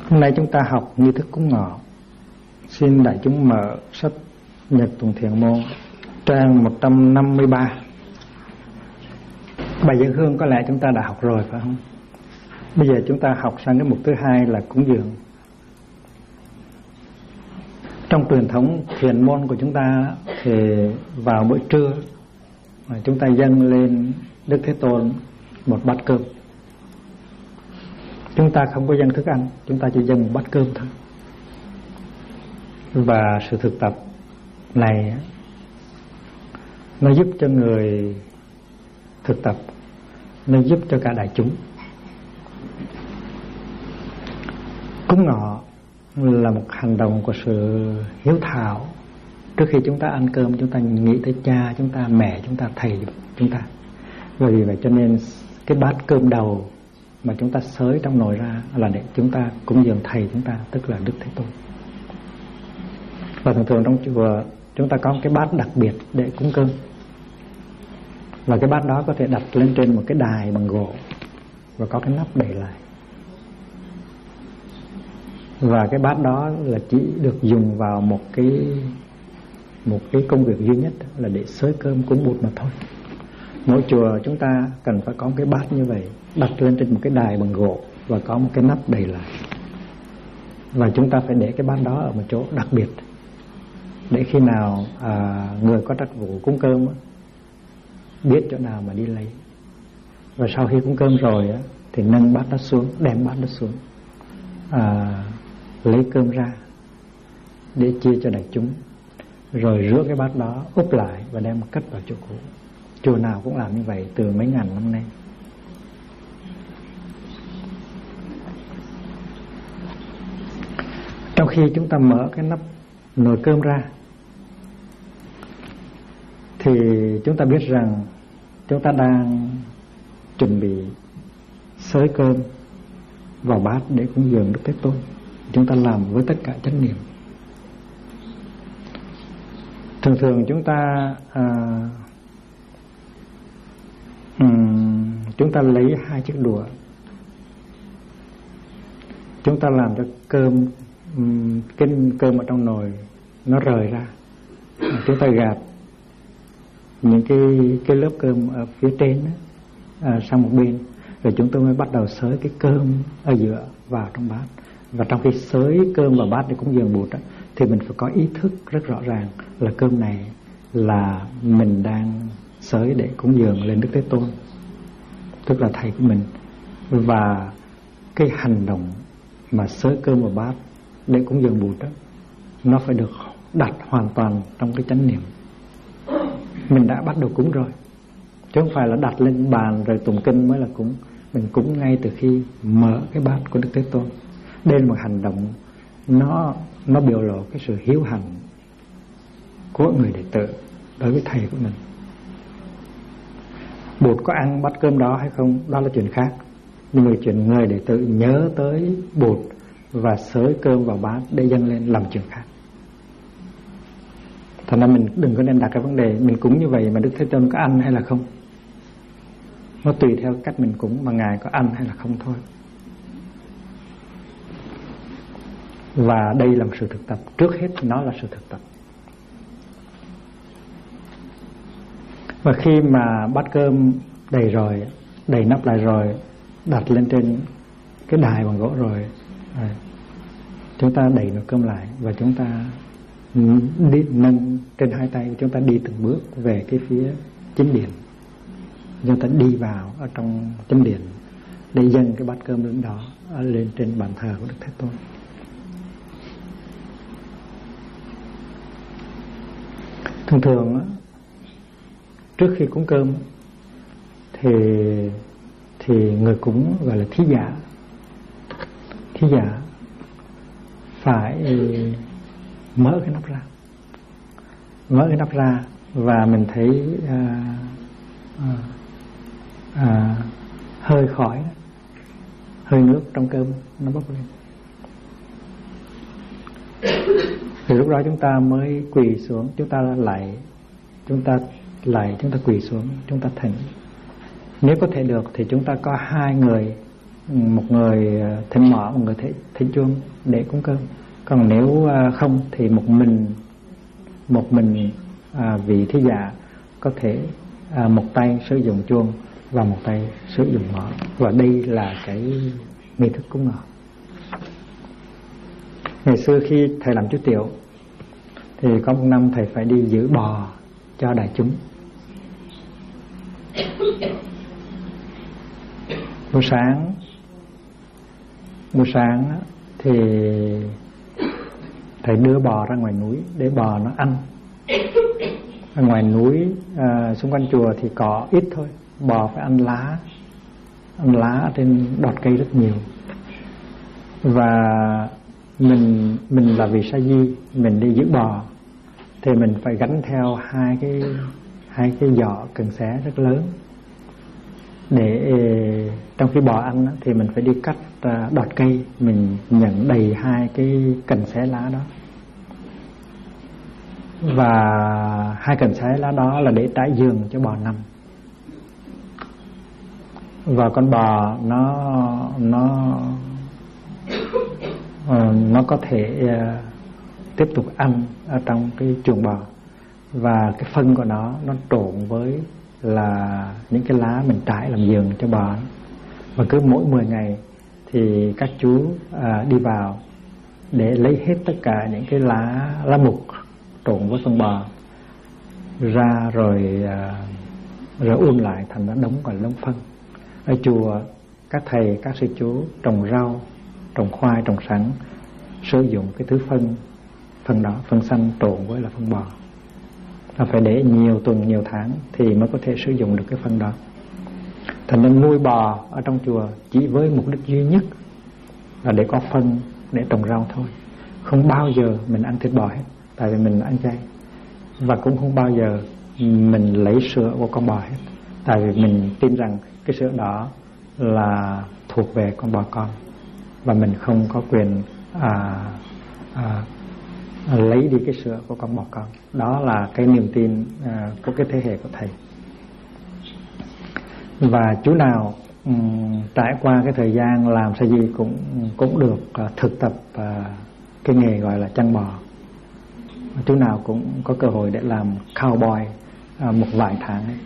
Hôm nay chúng ta học nghi thức cúng ngọ. Xin đại chúng mở sách Nhật Tuần Thiện Môn trang 153. Bài dân hương có lẽ chúng ta đã học rồi phải không? Bây giờ chúng ta học sang cái mục thứ hai là cúng dường. Trong truyền thống thiền môn của chúng ta thì vào bữa trưa chúng ta dâng lên Đức Thế Tôn một bát cơm. Chúng ta không có dâng thức ăn, chúng ta chỉ dâng một bát cơm thôi. Và sự thực tập này nó giúp cho người thực tập, nó giúp cho cả đại chúng. Cúng ngọ là một hành động của sự hiếu thảo. Trước khi chúng ta ăn cơm, chúng ta nghĩ tới cha chúng ta, mẹ chúng ta, thầy chúng ta. Và vì vậy cho nên cái bát cơm đầu mà chúng ta xới trong nồi ra là để chúng ta cúng dường thầy chúng ta, tức là Đức Thế Tôn. Và thường thường trong chùa chúng ta có một cái bát đặc biệt để cúng cơm. Và cái bát đó có thể đặt lên trên một cái đài bằng gỗ và có cái nắp đậy lại. Và cái bát đó là chỉ được dùng vào một cái công việc duy nhất, là để xới cơm cúng bụt mà thôi. Mỗi chùa chúng ta cần phải có một cái bát như vậy, đặt lên trên một cái đài bằng gỗ và có một cái nắp đậy lại. Và chúng ta phải để cái bát đó ở một chỗ đặc biệt, để khi nào người có trách vụ cúng cơm biết chỗ nào mà đi lấy. Và sau khi cúng cơm rồi thì nâng bát đó xuống, đem bát đó xuống, lấy cơm ra để chia cho đại chúng, rồi rửa cái bát đó, úp lại và đem cất vào chỗ cũ. Chùa nào cũng làm như vậy từ mấy ngàn năm nay. Trong khi chúng ta mở cái nắp nồi cơm ra thì chúng ta biết rằng chúng ta đang chuẩn bị xới cơm vào bát để cúng dường Đức Thế Tôn. Chúng ta làm với tất cả chánh niệm. Thường thường chúng ta lấy hai chiếc đũa, chúng ta làm cho cái cơm ở trong nồi nó rời ra. Chúng ta gạt những cái lớp cơm ở phía trên sang một bên, rồi chúng tôi mới bắt đầu xới cái cơm ở giữa vào trong bát. Và trong khi xới cơm vào bát để cúng dường Bụt thì mình phải có ý thức rất rõ ràng là cơm này là mình đang xới để cúng dường lên Đức Thế Tôn, tức là thầy của mình. Và cái hành động mà xới cơm vào bát để cúng dường Bụt nó phải được đặt hoàn toàn trong cái chánh niệm. Mình đã bắt đầu cúng rồi, chứ không phải là đặt lên bàn rồi tụng kinh mới là cúng. Mình cúng ngay từ khi mở cái bát của Đức Thế Tôn. Đây là một hành động nó biểu lộ cái sự hiếu hạnh của người đệ tử đối với thầy của mình. Bụt có ăn bát cơm đó hay không, đó là chuyện khác. Nhưng mà chuyện người đệ tử nhớ tới Bụt và xới cơm vào bát để dâng lên làm chuyện khác. Thành ra mình đừng có nên đặt cái vấn đề mình cúng như vậy mà Đức Thế Tôn có ăn hay là không. Nó tùy theo cách mình cúng mà Ngài có ăn hay là không thôi. Và đây là một sự thực tập. Trước hết nó là sự thực tập. Và khi mà bát cơm đầy rồi, đầy nắp lại rồi, đặt lên trên cái đài bằng gỗ rồi, chúng ta đẩy nồi cơm lại và chúng ta đi nâng trên hai tay, chúng ta đi từng bước về cái phía chính điện. Chúng ta đi vào ở trong chính điện để dâng cái bát cơm lớn đó lên trên bàn thờ của Đức Thế Tôn. Thường thường trước khi cúng cơm thì người cúng gọi là thí giả. Thí giả phải mở cái nắp ra và mình thấy hơi khói, hơi nước trong cơm nó bốc lên. Thì lúc đó chúng ta mới quỳ xuống, chúng ta quỳ xuống, chúng ta thỉnh. Nếu có thể được thì chúng ta có hai người một người thỉnh mõ, một người thỉnh chuông để cúng cơm. Còn nếu không thì một mình vị thí giả có thể một tay sử dụng chuông và một tay sử dụng mõ, và đây là cái nghi thức cúng ngọ. Ngày xưa khi thầy làm chú tiểu thì có một năm thầy phải đi giữ bò cho đại chúng. Buổi sáng thì thầy đưa bò ra ngoài núi để bò nó ăn. Ở ngoài núi xung quanh chùa thì cỏ ít thôi, bò phải ăn lá trên đọt cây rất nhiều. Và mình là vị sa di, mình đi giữ bò thì mình phải gánh theo hai cái giỏ cần xé rất lớn, để trong khi bò ăn thì mình phải đi cắt đọt cây, mình nhận đầy hai cái cần xé lá đó. Và hai cần xé lá đó là để trải giường cho bò nằm. Và con bò nó có thể tiếp tục ăn ở trong cái chuồng bò, và cái phân của nó trộn với là những cái lá mình trải làm giường cho bò. Và cứ mỗi 10 ngày thì các chú đi vào để lấy hết tất cả những cái lá mục trộn với phân bò ra, rồi ươm lại thành đống gọi là đống phân. Ở chùa các thầy các sư chú trồng rau, trồng khoai, trồng sắn, sử dụng cái thứ phân đó, phân xanh trộn với là phân bò. Nó phải để nhiều tuần nhiều tháng thì mới có thể sử dụng được cái phân đó. Thành nên nuôi bò ở trong chùa chỉ với mục đích duy nhất là để có phân để trồng rau thôi. Không bao giờ mình ăn thịt bò hết, tại vì mình ăn chay. Và cũng không bao giờ mình lấy sữa của con bò hết, tại vì mình tin rằng cái sữa đó là thuộc về con bò con, và mình không có quyền lấy đi cái sữa của con bò con. Đó là cái niềm tin của cái thế hệ của thầy. Và chú nào trải qua cái thời gian làm sa di cũng được thực tập cái nghề gọi là chăn bò. Chú nào cũng có cơ hội để làm cowboy một vài tháng ấy.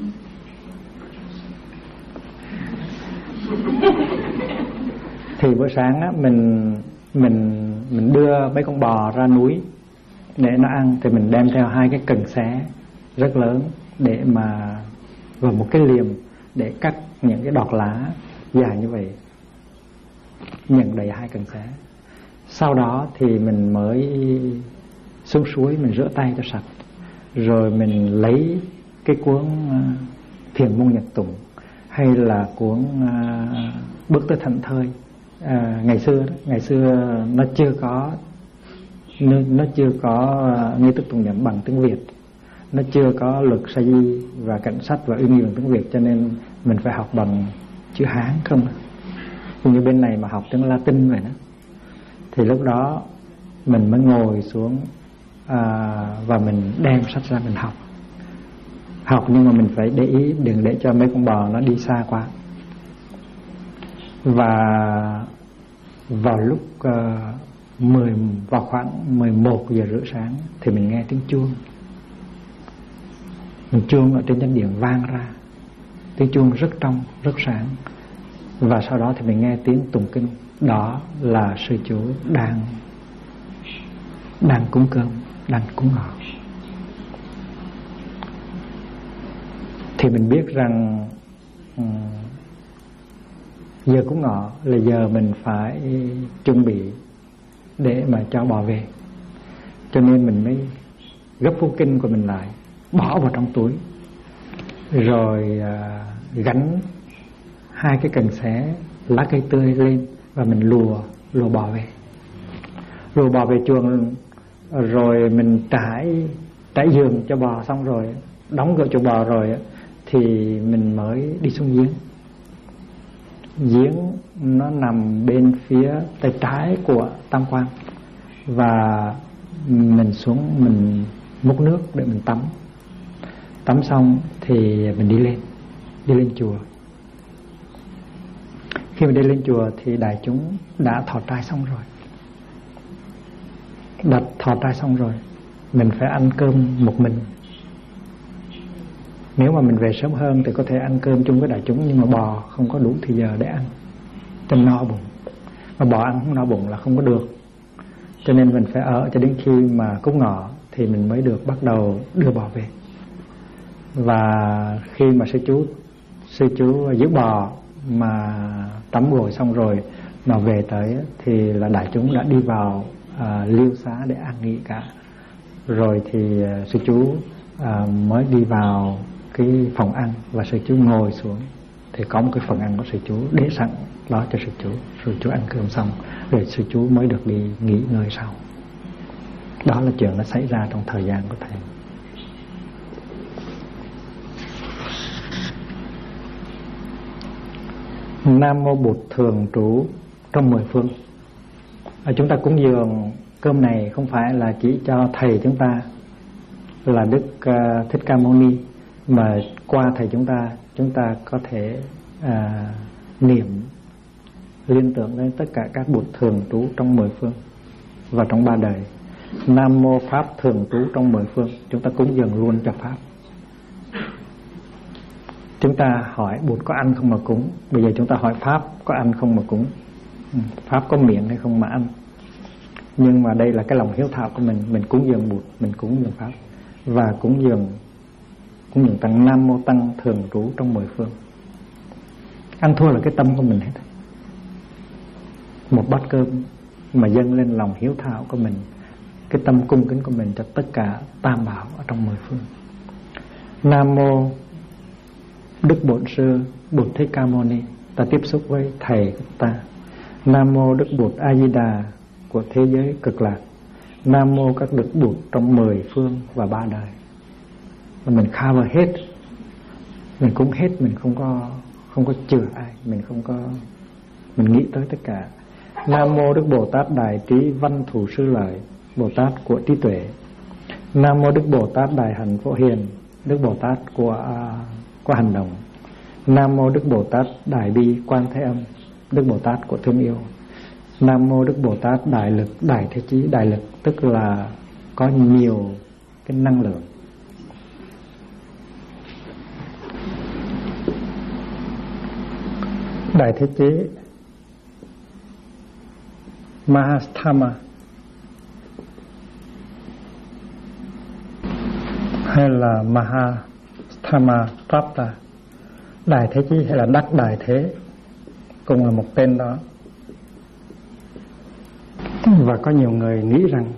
Thì buổi sáng á, mình đưa mấy con bò ra núi để nó ăn, thì mình đem theo hai cái cần xé rất lớn để mà vào một cái liềm để cắt những cái đọt lá dài như vậy, nhận đầy hai cần xé. Sau đó thì mình mới xuống suối, mình rửa tay cho sạch, rồi mình lấy cái cuốn Thiền môn nhật tụng hay là cuốn Bước tới thảnh thơi. Ngày xưa nó chưa có nghi thức tụng niệm bằng tiếng Việt, nó chưa có luật sa di và cảnh sách và uy nghi bằng tiếng Việt, cho nên mình phải học bằng chữ Hán không. Như bên này mà học tiếng Latin vậy đó, thì lúc đó mình mới ngồi xuống và mình đem sách ra mình học, nhưng mà mình phải để ý đừng để cho mấy con bò nó đi xa quá. Và vào lúc vào khoảng 11 giờ rưỡi sáng thì mình nghe tiếng chuông. Mình chuông ở trên chánh điện vang ra, tiếng chuông rất trong, rất sáng. Và sau đó thì mình nghe tiếng tụng kinh. Đó là sư chú đang cúng cơm, đang cúng ngọ. Thì mình biết rằng giờ cúng ngọ là giờ mình phải chuẩn bị để mà cho bò về. Cho nên mình mới gấp cuốn kinh của mình lại, bỏ vào trong túi, rồi gánh hai cái cần xé lá cây tươi lên và mình lùa bò về. Lùa bò về chuồng, rồi mình trải giường cho bò xong rồi, đóng cửa chuồng bò rồi thì mình mới đi xuống giếng. Giếng nó nằm bên phía tay trái của tam quan, và mình xuống mình múc nước để mình tắm xong thì mình đi lên chùa. Khi mà đi lên chùa thì đại chúng đã thọ trai xong rồi, đặt thọ trai xong rồi, mình phải ăn cơm một mình. Nếu mà mình về sớm hơn thì có thể ăn cơm chung với đại chúng, nhưng mà bò không có đủ thì giờ để ăn cho no bụng, mà bò ăn không no bụng là không có được. Cho nên mình phải ở cho đến khi mà cúng ngọ thì mình mới được bắt đầu đưa bò về. Và khi mà sư chú giữ bò mà tắm gội xong rồi mà về tới thì là đại chúng đã đi vào liêu xá để an nghỉ cả. Rồi thì sư chú mới đi vào cái phòng ăn, và sư chú ngồi xuống thì có một cái phần ăn của sư chú để sẵn đó cho sư chú. Rồi chú ăn cơm xong rồi sư chú mới được đi nghỉ ngơi sau. Đó là chuyện nó xảy ra trong thời gian của thầy. Nam Mô Bụt thường trú trong 10 phương. Chúng ta cúng dường cơm này không phải là chỉ cho thầy chúng ta là Đức Thích Ca Mâu Ni, mà qua thầy chúng ta có thể niệm liên tưởng đến tất cả các Bụt thường trú trong 10 phương và trong 3 đời. Nam Mô Pháp thường trú trong 10 phương, chúng ta cúng dường luôn cho Pháp. Chúng ta hỏi Bụt có ăn không mà cúng, bây giờ chúng ta hỏi Pháp có ăn không mà cúng. Pháp có miệng hay không mà ăn. Nhưng mà đây là cái lòng hiếu thảo của mình cúng dường Bụt, mình cúng dường Pháp. Và cúng dường Tăng. Nam Mô Tăng thường trú trong 10 phương. Ăn thua là cái tâm của mình hết. Một bát cơm mà dâng lên lòng hiếu thảo của mình, cái tâm cung kính của mình cho tất cả tam bảo ở trong 10 phương. Nam Mô Đức Bổn Sư Bụt Thích Ca Mâu Ni, ta tiếp xúc với thầy của ta. Nam Mô Đức Bụt A Di Đà của thế giới cực lạc. Nam Mô các Đức Bụt trong 10 phương và 3 đời. Mình cover hết, mình cúng hết, mình không có chừa ai, mình nghĩ tới tất cả. Nam Mô Đức Bồ Tát Đại Trí Văn Thù Sư Lợi, Bồ Tát của trí tuệ. Nam Mô Đức Bồ Tát Đại Hạnh Phổ Hiền, Đức Bồ Tát của hành động. Nam Mô Đức Bồ Tát Đại Bi Quan Thế Âm, Đức Bồ Tát của thương yêu. Nam Mô Đức Bồ Tát Đại Lực Đại Thế Chí. Đại lực tức là có nhiều cái năng lượng. Đại Thế Chí Mahasthama hay là Mahasthama Prapta. Đại Thế Chí hay là Đắc Đại Thế cùng là một tên đó. Và có nhiều người nghĩ rằng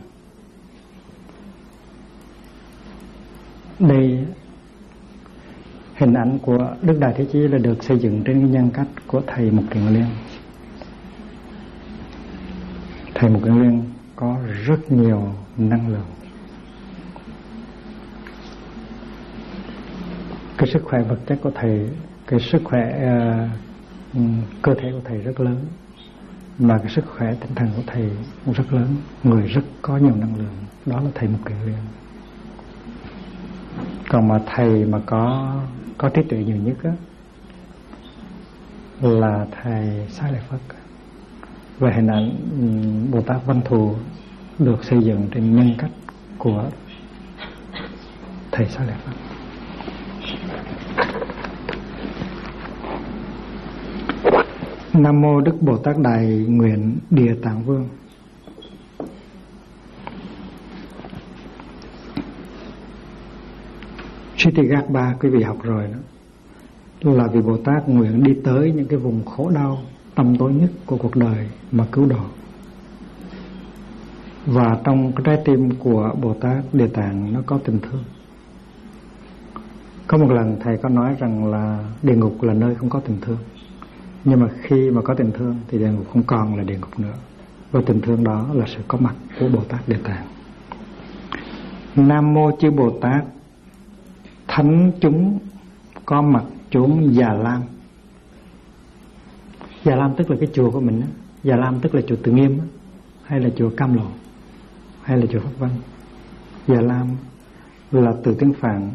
đây hình ảnh của Đức Đại Thế Chí là được xây dựng trên cái nhân cách của Thầy Mục Kiền Liên. Thầy Mục Kiền Liên có rất nhiều năng lượng. Cái sức khỏe vật chất của Thầy, cái sức khỏe cơ thể của Thầy rất lớn, mà cái sức khỏe tinh thần của Thầy cũng rất lớn. Người rất có nhiều năng lượng. Đó là Thầy Mục Kiền Liên. Còn mà Thầy mà có trí tuệ nhiều nhất á, là Thầy Xá Lợi Phất. Và hình ảnh Bồ Tát Văn Thù được xây dựng trên nhân cách của Thầy Xá Lợi Phất. Nam Mô Đức Bồ Tát Đại Nguyện Địa Tạng Vương. Siddhigarbha quý vị học rồi đó, là vì Bồ Tát nguyện đi tới những cái vùng khổ đau tăm tối nhất của cuộc đời mà cứu độ. Và trong cái trái tim của Bồ Tát Địa Tạng nó có tình thương. Có một lần Thầy có nói rằng là địa ngục là nơi không có tình thương. Nhưng mà khi mà có tình thương thì địa ngục không còn là địa ngục nữa. Và tình thương đó là sự có mặt của Bồ Tát Địa Tạng. Nam Mô Chư Bồ Tát Thánh chúng có mặt chốn Già Lam. Già Lam tức là cái chùa của mình đó. Già Lam tức là chùa Từ Nghiêm đó, hay là chùa Cam Lộ, hay là chùa Pháp Vân. Già Lam là từ tiếng Phạn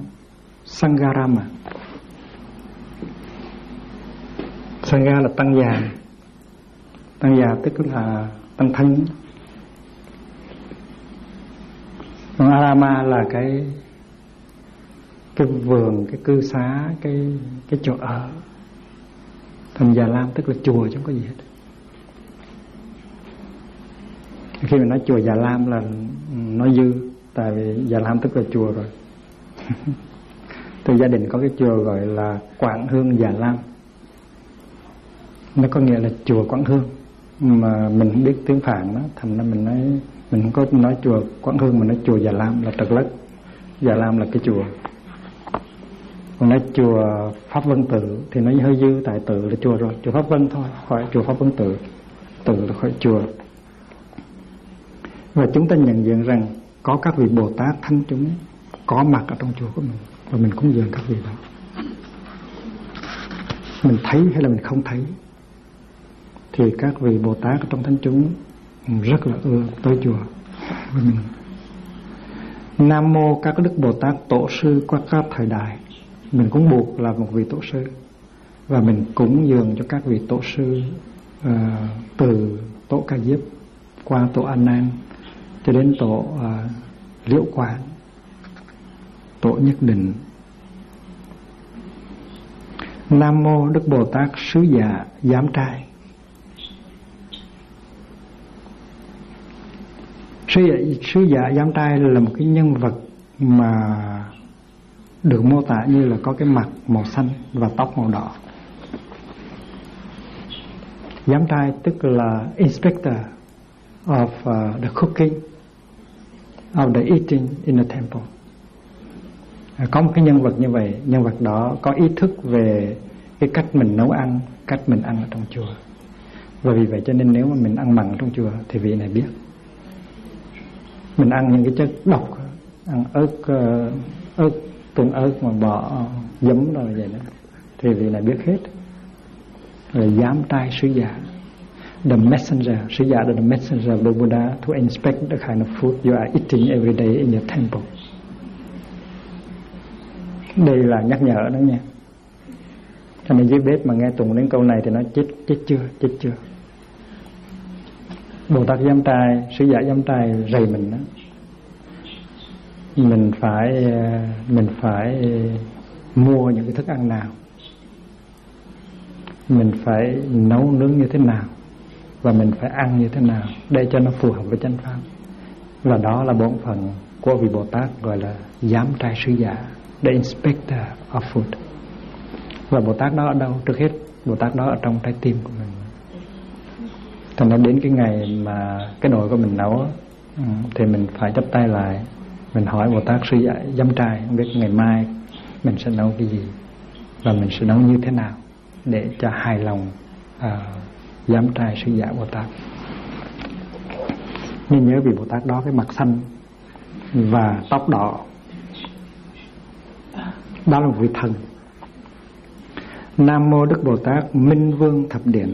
Sangharama. Sangha là tăng già, Tăng già tức là tăng thân. Còn Arama là cái vườn, cái cư xá, cái chỗ ở. Thành Già Lam tức là chùa chứ không có gì hết. Khi mà nói chùa Già Lam là nói dư, tại vì Già Lam tức là chùa rồi. Từ gia đình có cái chùa gọi là Quảng Hương Già Lam, nó có nghĩa là chùa Quảng Hương, mà mình không biết tiếng Phạn đó, thành ra mình không có nói chùa Quảng Hương mà nói chùa Già Lam là trật lất. Già Lam là cái chùa. Còn nói chùa Pháp Vân Tự thì nó hơi dư, tại tự là chùa rồi, chùa Pháp Vân thôi, khỏi chùa Pháp Vân Tự, tự là khỏi chùa. Và chúng ta nhận diện rằng có các vị Bồ Tát thánh chúng có mặt ở trong chùa của mình, và mình cúng dường các vị đó. Mình thấy hay là mình không thấy thì các vị Bồ Tát ở trong thánh chúng rất là ưa tới chùa với mình. Nam mô các đức Bồ Tát tổ sư qua các thời đại. Mình cũng buộc là một vị tổ sư, và mình cúng dường cho các vị tổ sư từ tổ Ca Diếp qua tổ A Nan cho đến tổ Liễu Quán, tổ Nhất Định. Nam mô Đức Bồ Tát Sứ Dạ Giám Trai. Sứ Dạ Giám Trai là một cái nhân vật mà được mô tả như là có cái mặt màu xanh và tóc màu đỏ. Giám trai tức là inspector of the cooking, of the eating in the temple. Có một cái nhân vật như vậy, nhân vật đó có ý thức về cái cách mình nấu ăn, cách mình ăn ở trong chùa. Và vì vậy cho nên nếu mà mình ăn mặn trong chùa thì vị này biết. Mình ăn những cái chất độc, ăn ớt, tương ớt mà bỏ giấm rồi vậy đó, thì vị này biết hết. Rồi giám trai sứ giả, the messenger, sứ giả là the messenger of the Buddha to inspect the kind of food you are eating every day in your temple. Đây là nhắc nhở đó nha. Cho nên dưới bếp mà nghe tụng đến câu này thì nó chết chưa. Bồ Tát giám trai, sứ giả giám trai rầy mình đó. Mình phải mua những cái thức ăn nào, mình phải nấu nướng như thế nào, và mình phải ăn như thế nào để cho nó phù hợp với chánh pháp. Và đó là bổn phận của vị Bồ Tát gọi là giám trai sứ giả, the inspector of food. Và Bồ Tát đó ở đâu? Trước hết Bồ Tát đó ở trong trái tim của mình. Thì nó đến cái ngày mà cái nồi của mình nấu thì mình phải chắp tay lại, mình hỏi Bồ Tát sứ giả giám trai, không biết ngày mai mình sẽ nấu cái gì và mình sẽ nấu như thế nào để cho hài lòng giám trai sứ giả Bồ Tát. Nhưng nhớ vì Bồ Tát đó cái mặt xanh và tóc đỏ, đó là một vị thần. Nam mô Đức Bồ Tát Minh Vương Thập Điện.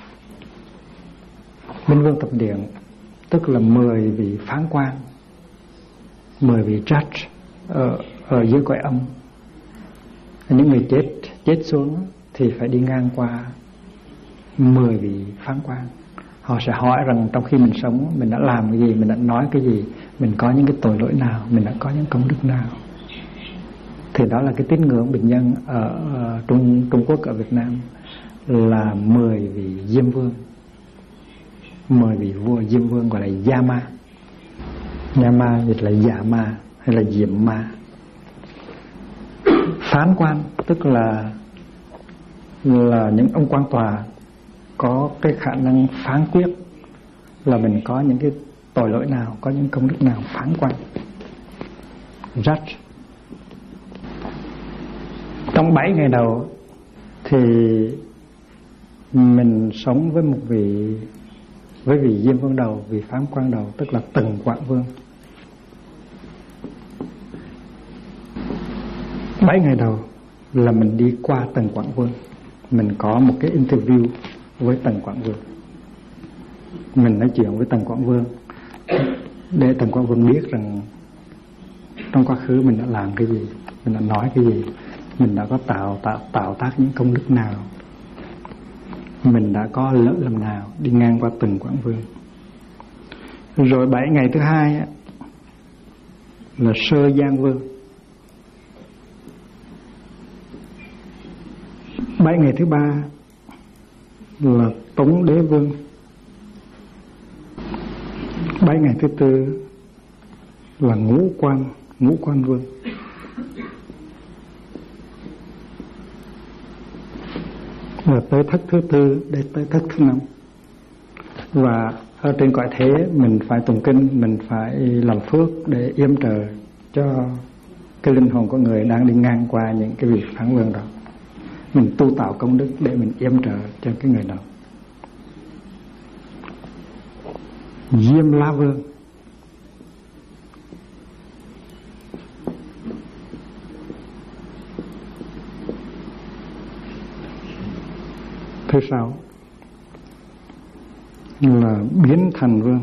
Minh Vương Thập Điện tức là 10 vị phán quan, 10 vị judge ở dưới cõi âm. Những người chết xuống thì phải đi ngang qua 10 vị phán quan. Họ sẽ hỏi rằng trong khi mình sống mình đã làm cái gì, mình đã nói cái gì, mình có những cái tội lỗi nào, mình đã có những công đức nào. Thì đó là cái tín ngưỡng bình dân ở Trung Quốc, ở Việt Nam là 10 vị Diêm Vương, 10 vị vua Diêm Vương gọi là Yama. Yama dịch là Dạ Ma hay là Diệm Ma. Phán quan tức là những ông quan tòa có cái khả năng phán quyết là mình có những cái tội lỗi nào, có những công đức nào. Phán quan, judge. Trong 7 ngày đầu thì mình sống với vị Diêm Vương đầu, vị phán quan đầu, tức là Tần Quảng Vương. 7 ngày đầu là mình đi qua Tần Quảng Vương, mình có một cái interview với Tần Quảng Vương. Mình nói chuyện với Tần Quảng Vương để Tần Quảng Vương biết rằng trong quá khứ mình đã làm cái gì, mình đã nói cái gì, mình đã có tạo tác những công đức nào. mình đã có lỡ lầm nào đi ngang qua từng quãng vương. Rồi 7 ngày thứ hai á, là Sơ Giang Vương. 7 ngày thứ ba là Tống Đế Vương. 7 ngày thứ tư là Ngũ Quan Vương. Và tới thất thứ tư để tới thất thứ năm. Và ở trên cõi thế mình phải tụng kinh, mình phải làm phước để yểm trợ cho cái linh hồn của người đang đi ngang qua những cái việc phản vương đó. Mình tu tạo công đức để mình yểm trợ cho cái người đó. Diêm La Vương. Thứ sáu là Biến Thành Vương.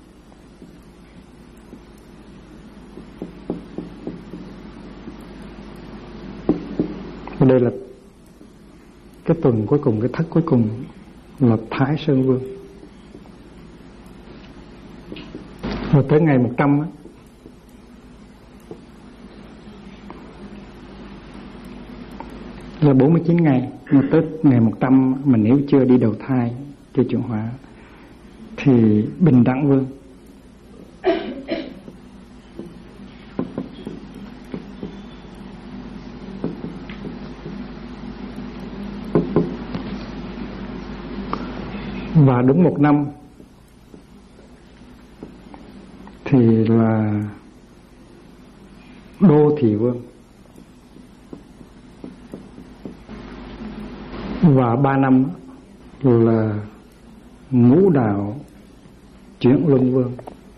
Đây là cái tuần cuối cùng, cái thất cuối cùng là Thái Sơn Vương. Rồi tới ngày 100 á, là 49 ngày. Mà tới ngày 100 mà nếu chưa đi đầu thai, chưa chuyển hóa, thì Bình Đẳng Vương. Và đúng 1 năm thì là Đô Thị Vương. Và 3 năm là Ngũ Đạo Chuyển Luân Vương.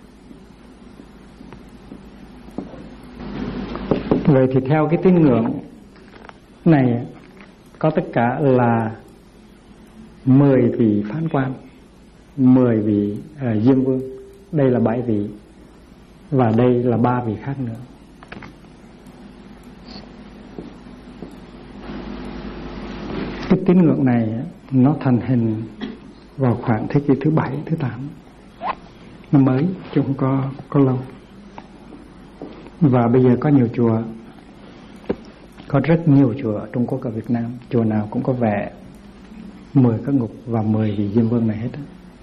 Vậy thì theo cái tín ngưỡng này có tất cả là 10 vị phán quan, 10 vị Diêm Vương. Đây là 7 vị. Và đây là 3 vị khác nữa. Cái tín ngưỡng này nó thành hình vào khoảng thế kỷ thứ 7, thứ 8. Nó mới, chứ không có lâu. Và bây giờ có nhiều chùa, có rất nhiều chùa ở Trung Quốc và Việt Nam, chùa nào cũng có vẽ 10 các ngục và 10 vị Diêm Vương này hết.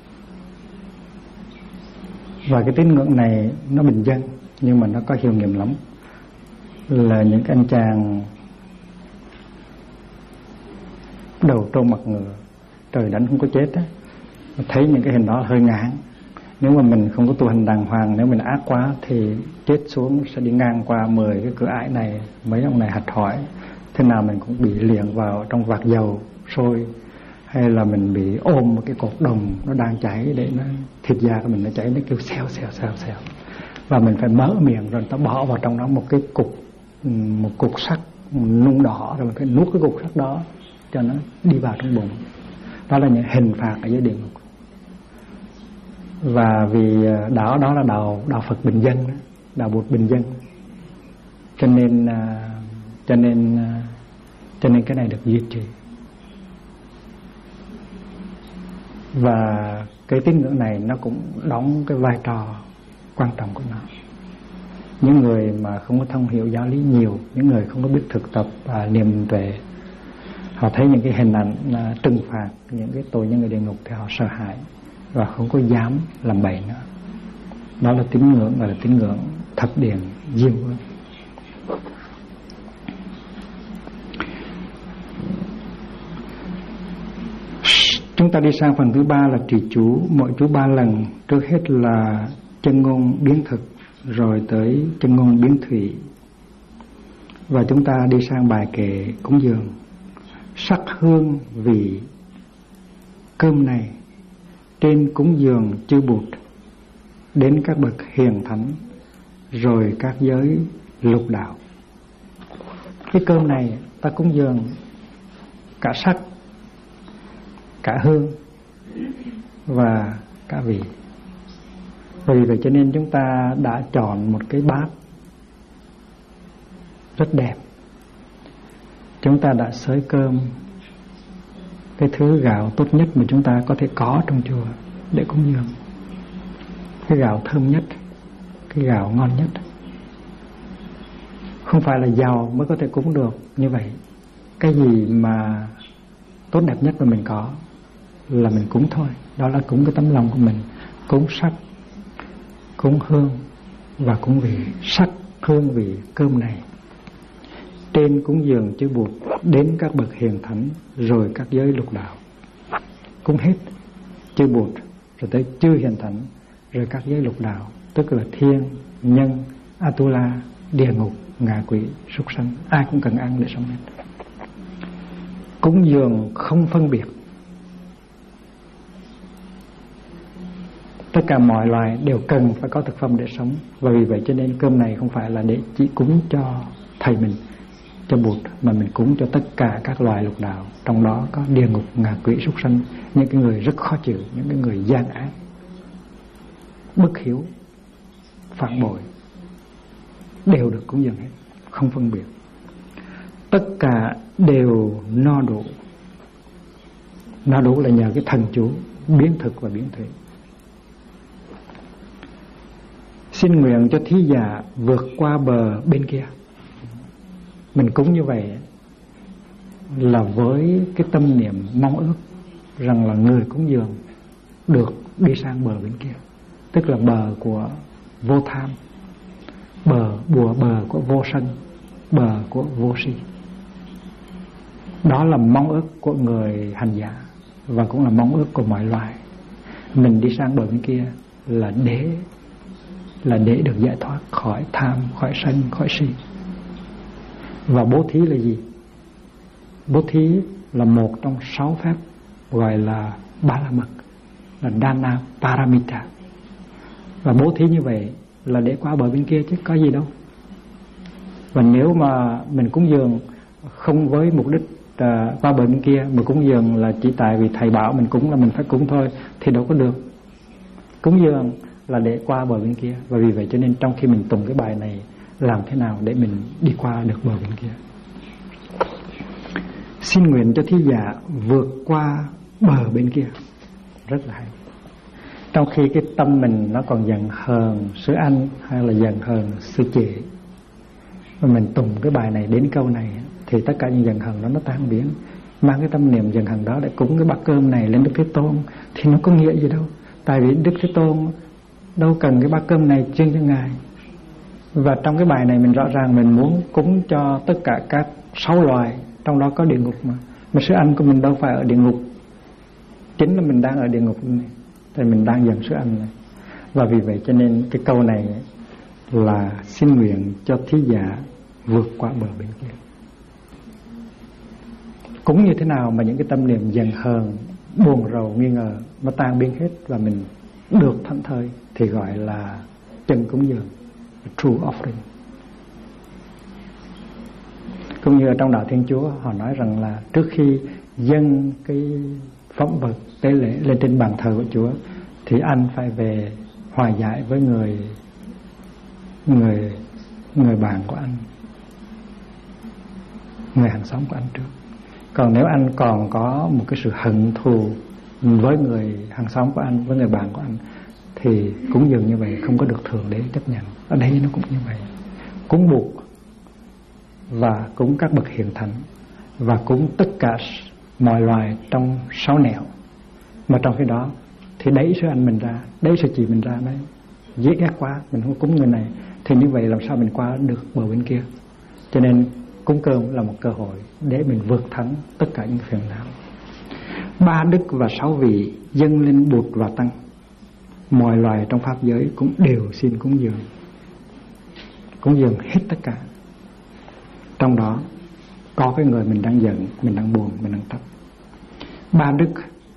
Và cái tín ngưỡng này nó bình dân, nhưng mà nó có hiệu nghiệm lắm. Là những cái anh chàng đầu trâu mặt ngựa, trời đánh không có chết á, thấy những cái hình đó hơi ngán. Nếu mà mình không có tu hành đàng hoàng, nếu mình ác quá thì chết xuống sẽ đi ngang qua 10 cái cửa ải này. Mấy ông này hạch hỏi, thế nào mình cũng bị liệng vào trong vạc dầu sôi, hay là mình bị ôm một cái cột đồng nó đang cháy để nó thịt da của mình nó cháy, nó kêu xèo xèo xèo xèo, và mình phải mở miệng rồi ta bỏ vào trong đó một cục sắt nung đỏ, rồi mình phải nuốt cái cục sắt đó cho nó đi vào trong bụng. Đó là những hình phạt ở dưới địa ngục. Và vì đó là đạo Phật bình dân, đạo Bụt bình dân, cho nên cái này được duy trì. Và cái tín ngưỡng này nó cũng đóng cái vai trò quan trọng của nó. Những người mà không có thông hiểu giáo lý nhiều, những người không có biết thực tập niệm tuệ, họ thấy những cái hình ảnh trừng phạt những cái tội nhân người địa ngục thì họ sợ hãi và không có dám làm bậy nữa. Đó là tín ngưỡng, gọi là tín ngưỡng thập điện Diêm Vương. Chúng ta đi sang phần thứ 3 là trì chú, mỗi chú 3 lần. Trước hết là chân ngôn biến thực, rồi tới chân ngôn biến thủy. Và chúng ta đi sang bài kệ cúng dường. Sắc hương vị cơm này trên cúng dường chư Bụt, đến các bậc hiền thánh, rồi các giới lục đạo. Cái cơm này ta cúng dường cả sắc, cả hương và cả vị. Vì vậy cho nên chúng ta đã chọn một cái bát rất đẹp. Chúng ta đã xới cơm cái thứ gạo tốt nhất mà chúng ta có thể có trong chùa để cúng dường. Cái gạo thơm nhất, cái gạo ngon nhất. Không phải là giàu mới có thể cúng được như vậy. Cái gì mà tốt đẹp nhất mà mình có là mình cúng thôi. Đó là cúng cái tấm lòng của mình. Cúng sắc, cúng hương và cúng vị. Sắc, hương, vị, cơm này. Trên cúng dường chư Bụt, đến các bậc hiền thánh, rồi các giới lục đạo. Cúng hết chư Bụt, rồi tới chư hiền thánh, rồi các giới lục đạo. Tức là thiên, nhân, Atula, địa ngục, ngạ quỷ, súc sanh. Ai cũng cần ăn để sống hết. Cúng dường không phân biệt. Tất cả mọi loài đều cần phải có thực phẩm để sống. Và vì vậy cho nên cơm này không phải là để chỉ cúng cho thầy mình, cho Bụt, mà mình cúng cho tất cả các loài lục đạo. Trong đó có địa ngục, ngạ quỷ, súc sanh, những cái người rất khó chịu, những cái người gian ác, bất hiếu, phản bội, đều được cúng dường hết, không phân biệt. Tất cả đều no đủ. No đủ là nhờ cái thần chú biến thực và biến thể. Xin nguyện cho thí giả vượt qua bờ bên kia. Mình cúng như vậy là với cái tâm niệm mong ước rằng là người cúng dường được đi sang bờ bên kia. Tức là bờ của vô tham, bờ của vô sân, bờ của vô si. Đó là mong ước của người hành giả và cũng là mong ước của mọi loài. Mình đi sang bờ bên kia là để được giải thoát khỏi tham, khỏi sân, khỏi si. Và bố thí là gì? Bố thí là một trong 6 phép gọi là Ba La Mật, là Dana Paramita. Và bố thí như vậy là để qua bờ bên kia chứ có gì đâu. Và nếu mà mình cúng dường không với mục đích qua bờ bên kia, mà cúng dường là chỉ tại vì thầy bảo mình cúng là mình phải cúng thôi, thì đâu có được. Cúng dường là để qua bờ bên kia. Và vì vậy cho nên trong khi mình tụng cái bài này, làm thế nào để mình đi qua được bờ bên kia. Xin nguyện cho thí giả vượt qua bờ bên kia. Rất là hay. Trong khi cái tâm mình nó còn giận hờn sư anh hay là giận hờn sư chị, mà mình tụng cái bài này đến câu này, thì tất cả những giận hờn đó nó tan biến. Mang cái tâm niệm giận hờn đó để cúng cái bát cơm này lên Đức Thế Tôn thì nó có nghĩa gì đâu. Tại vì Đức Thế Tôn đâu cần cái bát cơm này chuyên cho Ngài. Và trong cái bài này mình rõ ràng mình muốn cúng cho tất cả các 6 loài, trong đó có địa ngục mà. Mà sư anh của mình đâu phải ở địa ngục. Chính là mình đang ở địa ngục này, thì mình đang giận sư anh này. Và vì vậy cho nên cái câu này là xin nguyện cho thí giả vượt qua bờ bên kia. Cúng như thế nào mà những cái tâm niệm giận hờn, buồn rầu, nghi ngờ nó tan biến hết và mình được thảnh thơi, thì gọi là chân cúng dường, true offering. Cũng như ở trong đạo Thiên Chúa họ nói rằng là trước khi dâng cái phẩm vật tế lễ lên trên bàn thờ của Chúa thì anh phải về hòa giải với người bạn của anh, người hàng xóm của anh trước. Còn nếu anh còn có một cái sự hận thù với người hàng xóm của anh, với người bạn của anh, thì cúng dường như vậy không có được thượng đế chấp nhận. Ở đây nó cũng như vậy. Cúng Bụt và cúng các bậc hiền thánh và cúng tất cả mọi loài trong 6 nẻo. Mà trong khi đó thì đẩy sư anh mình ra, đẩy sư chị mình ra đấy, dễ ghét quá, mình không cúng người này, thì như vậy làm sao mình qua được bờ bên kia. Cho nên cúng cơm là một cơ hội để mình vượt thắng tất cả những phiền não. 3 đức và 6 vị dâng lên Bụt và Tăng. Mọi loài trong pháp giới cũng đều xin cúng dường. Cúng dường hết tất cả. Trong đó có cái người mình đang giận, mình đang buồn, mình đang thấp. 3 đức.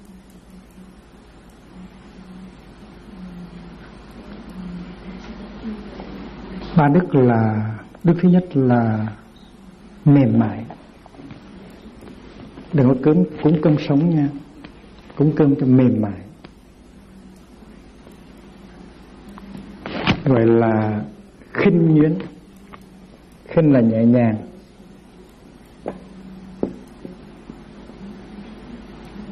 Ba đức là, đức thứ nhất là mềm mại. Đừng có cúng cơm sống nha, cúng cơm cho mềm mại. Gọi là khinh nhuyễn. Khinh là nhẹ nhàng,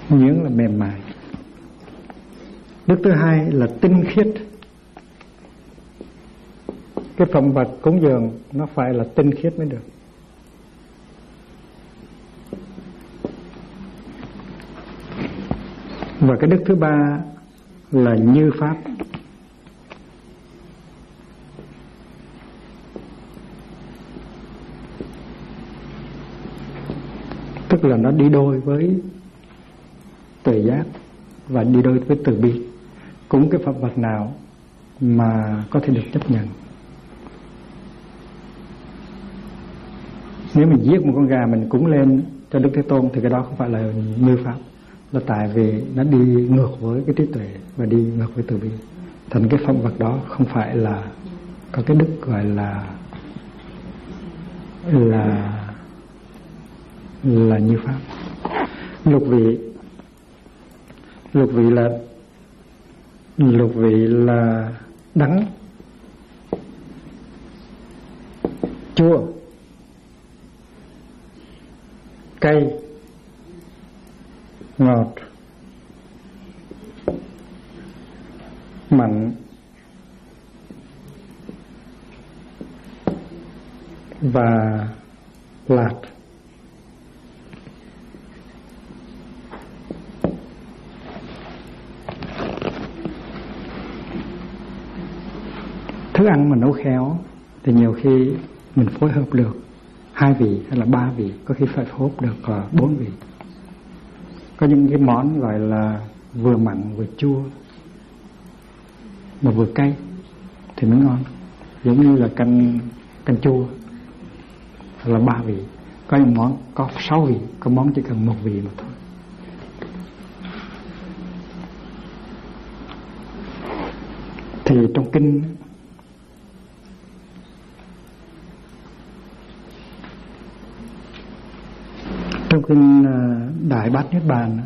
nhuyễn là mềm mại. Đức thứ hai là tinh khiết. Cái phẩm vật cúng dường nó phải là tinh khiết mới được. Và cái đức thứ ba là như pháp. Tức là nó đi đôi với tuệ giác và đi đôi với từ bi. Cúng cái phẩm vật nào mà có thể được chấp nhận. Nếu mình giết một con gà mình cúng lên cho Đức Thế Tôn thì cái đó không phải là như pháp, là tại vì nó đi ngược với cái trí tuệ và đi ngược với từ bi. Thành cái phẩm vật đó không phải là có cái đức gọi là như pháp. Lục vị là đắng, chua, cay, ngọt, mặn và lạt. Thức ăn mà nấu khéo thì nhiều khi mình phối hợp được 2 vị hay là 3 vị, có khi phải phối hợp được 4 vị. Có những cái món gọi là vừa mặn vừa chua mà vừa cay thì mới ngon, giống như là canh chua là 3 vị. Có những món có 6 vị, có món chỉ cần 1 vị mà thôi. Thì trong kinh Đại Bát Niết Bàn,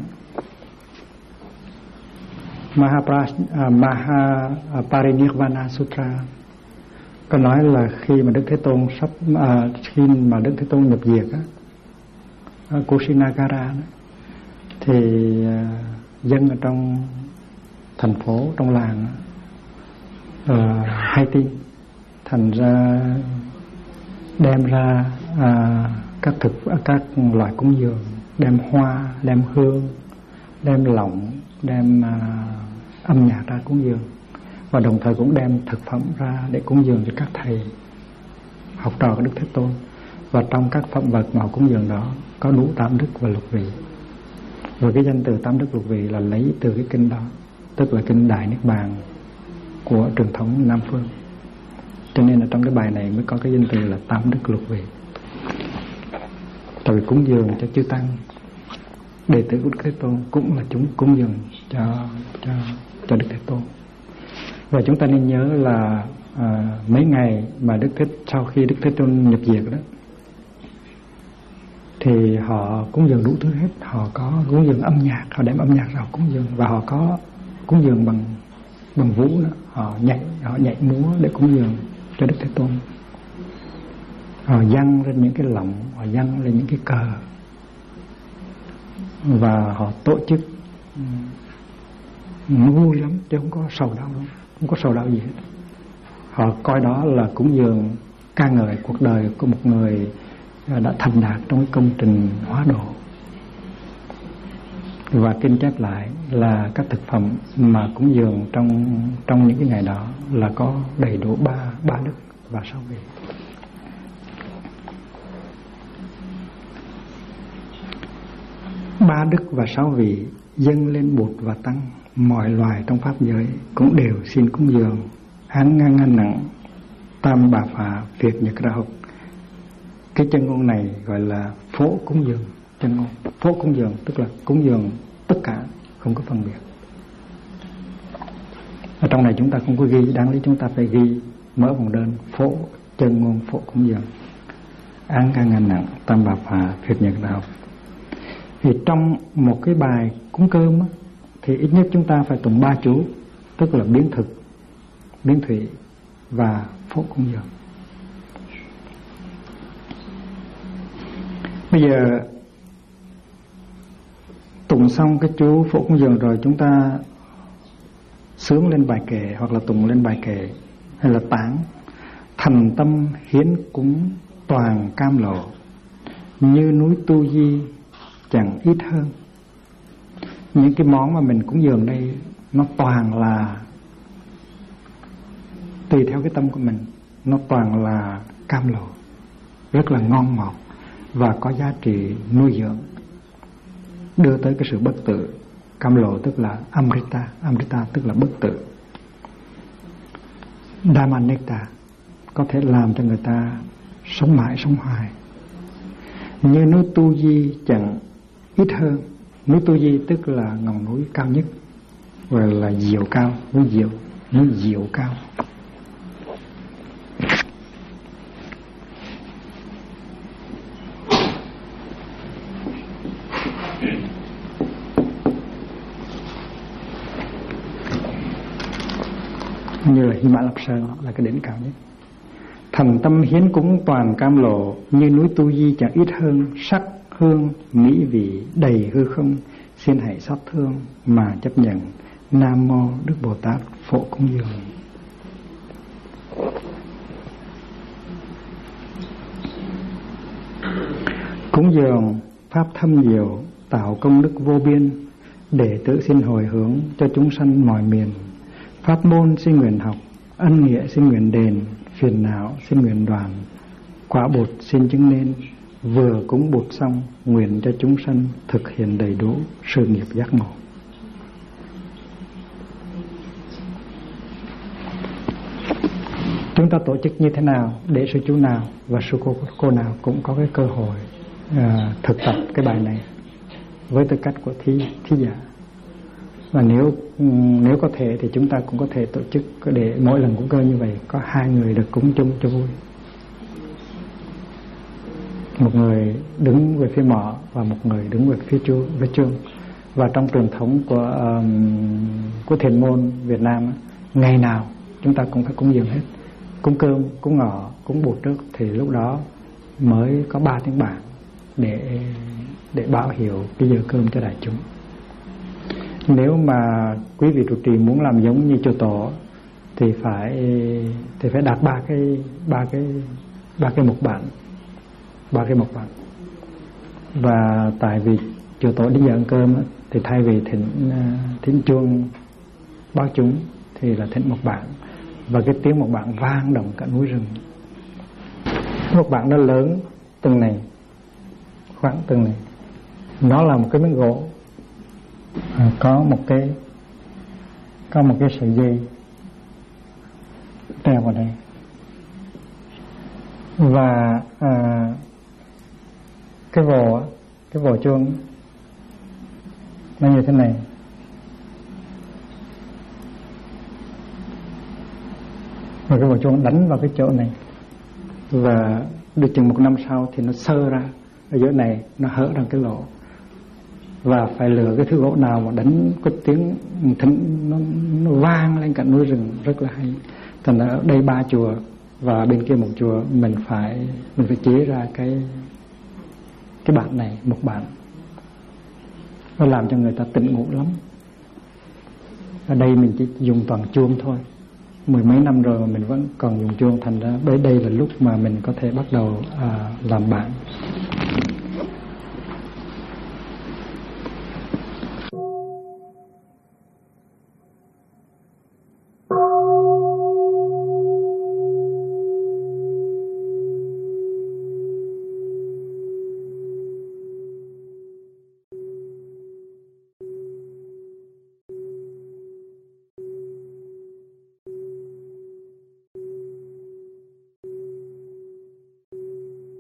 Mahaparinirvana Sutra có nói là khi mà Đức Thế Tôn Đức Thế Tôn nhập diệt Kushinagara thì dân ở trong thành phố, trong làng hay tin, thành ra đem ra các loại cúng dường, đem hoa, đem hương, đem lọng, đem âm nhạc ra cúng dường, và đồng thời cũng đem thực phẩm ra để cúng dường cho các thầy học trò của Đức Thế Tôn. Và trong các phẩm vật mà cúng dường đó có đủ 8 đức và lục vị. Và cái danh từ 8 đức lục vị là lấy từ cái kinh đó, tức là kinh Đại Niết Bàn của truyền thống Nam Phương. Cho nên là trong cái bài này mới có cái danh từ là 8 đức lục vị. Tại vì cúng dường cho chư tăng, đệ tử của Đức Thế Tôn cũng là chúng cúng dường cho Đức Thế Tôn. Và chúng ta nên nhớ là mấy ngày mà sau khi Đức Thế Tôn nhập diệt đó, thì họ cúng dường đủ thứ hết. Họ có cúng dường âm nhạc, họ đem âm nhạc ra cúng dường, và họ có cúng dường bằng vũ nữa. Họ nhảy múa để cúng dường cho Đức Thế Tôn. Họ dăng lên những cái lọng, họ dăng lên những cái cờ, và họ tổ chức vui lắm chứ không có sầu đau lắm, không có sầu đau gì hết. Họ coi đó là cúng dường ca ngợi cuộc đời của một người đã thành đạt trong cái công trình hóa độ. Và kinh chép lại là các thực phẩm mà cúng dường trong những cái ngày đó là có đầy đủ ba đức và 6 vị. Ba đức và 6 vị dâng lên Bụt và Tăng, mọi loài trong pháp giới cũng đều xin cúng dường. Án ngang nặng, tam bà phà, việt nhật ra học. Cái chân ngôn này gọi là phổ cúng dường. Chân ngôn phổ cúng dường tức là cúng dường tất cả, không có phân biệt. Ở trong này chúng ta không có ghi, đáng lý chúng ta phải ghi mở vòng đơn phổ, chân ngôn phổ cúng dường. Án ngang nặng, tam bà phà, việt nhật ra học. Thì trong một cái bài cúng cơm á, thì ít nhất chúng ta phải tụng 3 chú, tức là biến thực, biến thủy và phổ cúng dường. Bây giờ tụng xong cái chú Phổ Cúng Dường rồi chúng ta sướng lên bài kệ hoặc là tụng lên bài kệ hay là tán: thành tâm hiến cúng toàn cam lộ, như núi Tu Di chẳng ít hơn. Những cái món mà mình cúng dường đây nó toàn là tùy theo cái tâm của mình, nó toàn là cam lộ, rất là ngon ngọt và có giá trị nuôi dưỡng, đưa tới cái sự bất tử. Cam lộ tức là Amrita, Amrita tức là bất tử. Dhammanekta có thể làm cho người ta sống mãi sống hoài. Như núi Tu Di chẳng ít hơn. Núi Tu Di tức là ngọn núi cao nhất, gọi là Diệu Cao, núi Diệu, núi Diệu Cao. Như là Hy Mã Lạp Sơn là cái đỉnh cao nhất. Thành tâm hiến cúng toàn cam lộ, như núi Tu Di chẳng ít hơn. Sắc hương mỹ vị đầy hư không, xin hãy xót thương mà chấp nhận. Nam mô Đức Bồ Tát Phổ Cúng Dường. Cúng dường pháp thâm diệu, tạo công đức vô biên, đệ tử xin hồi hướng cho chúng sanh mọi miền. Pháp môn xin nguyện học, ân nghĩa xin nguyện đền, phiền não xin nguyện đoàn, quả bột xin chứng nên. Vừa cúng bột xong, nguyện cho chúng sanh thực hiện đầy đủ sự nghiệp giác ngộ. Chúng ta tổ chức như thế nào để sư chú nào và sư cô nào cũng có cái cơ hội thực tập cái bài này với tư cách của thí giả. Và nếu có thể thì chúng ta cũng có thể tổ chức để mỗi lần cúng cơ như vậy có 2 người được cúng chung cho vui. Một người đứng về phía mỏ và một người đứng về phía chuông. Và trong truyền thống của thiền môn Việt Nam, ngày nào chúng ta cũng phải cúng dường hết. Cúng cơm, cúng ngọ, cúng bột trước thì lúc đó mới có 3 tiếng bảng để báo hiệu cái giờ cơm cho đại chúng. Nếu mà quý vị trụ trì muốn làm giống như chùa Tổ thì phải đặt ba cái mục bản. Và tại vì chùa Tổ đi giờ ăn cơm thì thay vì thỉnh chuông báo chúng thì là thỉnh một bản, và cái tiếng một bản vang động cả núi rừng. Một bản nó lớn từng này, khoảng từng này, nó là một cái miếng gỗ, có một cái sợi dây treo vào đây, và cái vò chuông nó như thế này. Và cái vò chuông đánh vào cái chỗ này, và được chừng 1 năm sau thì nó sơ ra ở giữa này, nó hở ra cái lỗ. Và phải lựa cái thứ gỗ nào mà đánh có tiếng nó vang lên cả núi rừng, rất là hay. Thành ra ở đây 3 chùa và bên kia 1 chùa mình phải chế ra cái bản này, một bản. Nó làm cho người ta tỉnh ngủ lắm. Ở đây mình chỉ dùng toàn chuông thôi, 10 mấy năm rồi mà mình vẫn còn dùng chuông. Thành ra đây là lúc mà mình có thể bắt đầu làm bản.